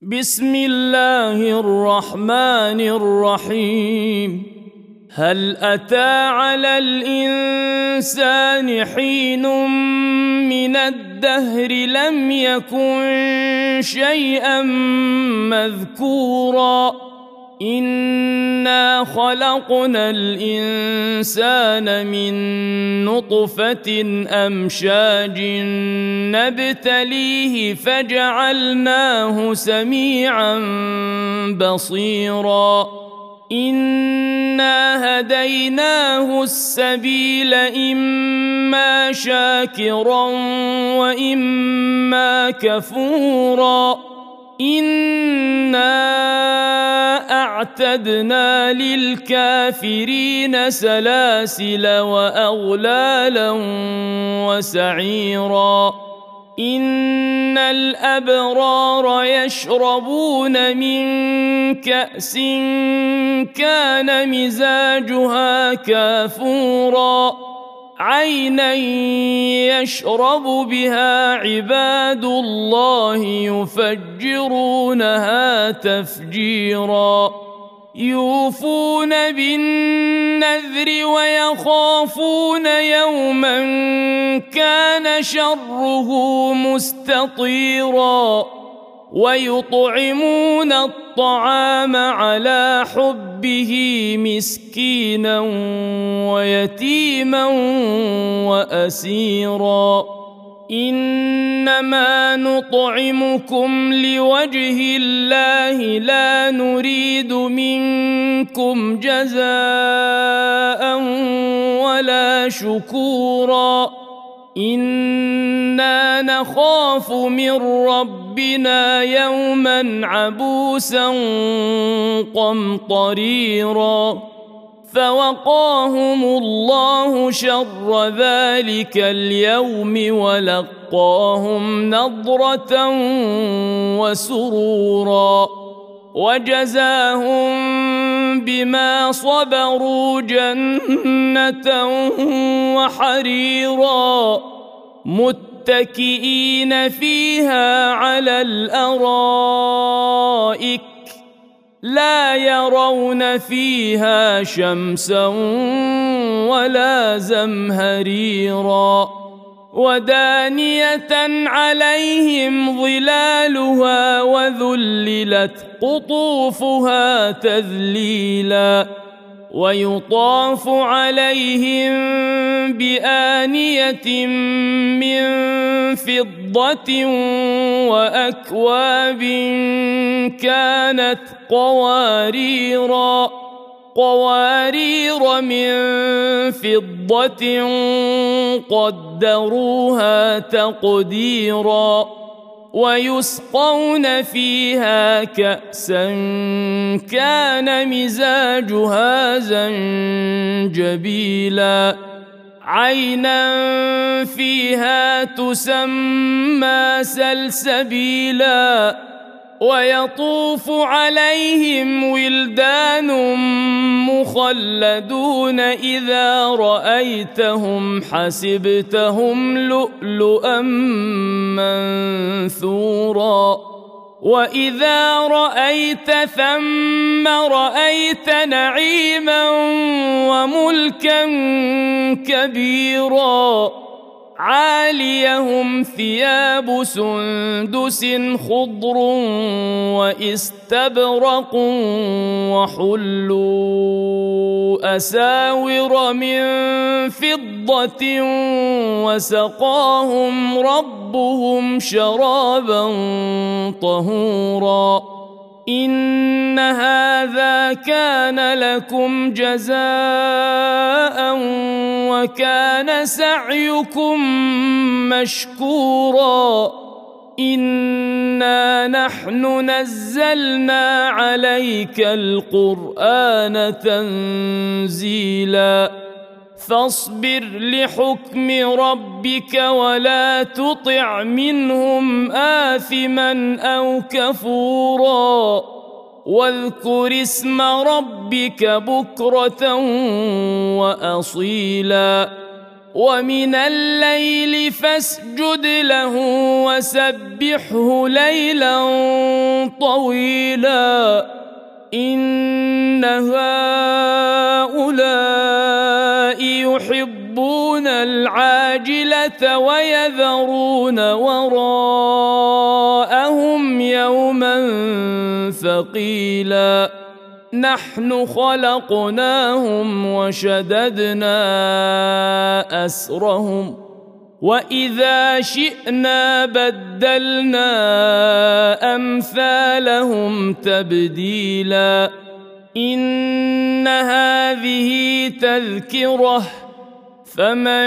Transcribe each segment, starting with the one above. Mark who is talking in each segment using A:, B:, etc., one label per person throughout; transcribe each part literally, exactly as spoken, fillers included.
A: بسم الله الرحمن الرحيم. هل أتى على الإنسان حين من الدهر لم يكن شيئا مذكورا إنا خلقنا الإنسان من نطفة أمشاج نبتليه فجعلناه سميعا بصيرا إنا هديناه السبيل إما شاكرا وإما كفورا إنا أعتدنا للكافرين سلاسل وأغلالا وسعيرا إن الأبرار يشربون من كأس كان مزاجها كافورا عينا يشرب بها عباد الله يفجرونها تفجيرا يوفون بالنذر ويخافون يوما كان شره مستطيرا ويطعمون الطعام على حبه مسكينا ويتيما وأسيرا إنما نطعمكم لوجه الله لا نريد منكم جزاء ولا شكورا إنا نخاف من ربنا يوما عبوسا قمطريرا فوقاهم الله شر ذلك اليوم ولقاهم نضرة وسرورا وجزاهم بما صبروا جنة وحريرا متكئين فيها على الأرائك لا يرون فيها شمسا ولا زمهريرا ودانية عليهم ظلالها وذللت قطوفها تذليلا ويطاف عليهم بآنية من فضة وأكواب كانت قواريرا قوارير من فضة قدروها تقديرا ويسقون فيها كأسا كان مزاجها زنجبيلا عينا فيها تسمى سلسبيلا ويطوف عليهم ولدان مخلدون إذا رأيتهم حسبتهم لؤلؤا منثورا وإذا رأيت ثم رأيت نعيما وملكا كبيرا عاليهم ثياب سندس خضر واستبرق وحلوا أساور من فضة وسقاهم ربهم شرابا طهورا إن هذا كان لكم جزاء وكان سعيكم مشكورا إنا نحن نزلنا عليك القرآن تنزيلا فاصبر لحكم ربك ولا تطع منهم آثما أو كفورا واذكر اسم ربك بكرة وأصيلا ومن الليل فاسجد له وسبحه ليلا طويلا إن هؤلاء يحبون العاجلة ويذرون وراءهم يوما ثقيلا نحن خلقناهم وشددنا أسرهم وإذا شئنا بدلنا أمثالهم تبديلا إن هذه تذكرة فمن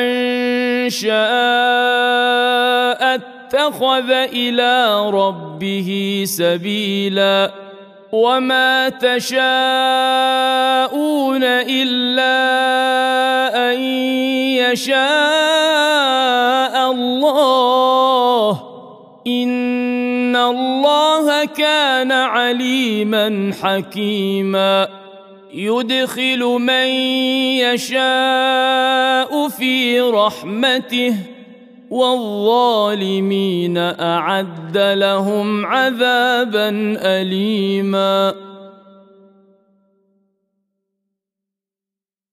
A: شاء اتخذ إلى ربه سبيلا وما تشاءون إلا أن يشاء الله إن الله كان عليما حكيما يدخل من يشاء في رحمته والظالمين أعد لهم عذابا أليما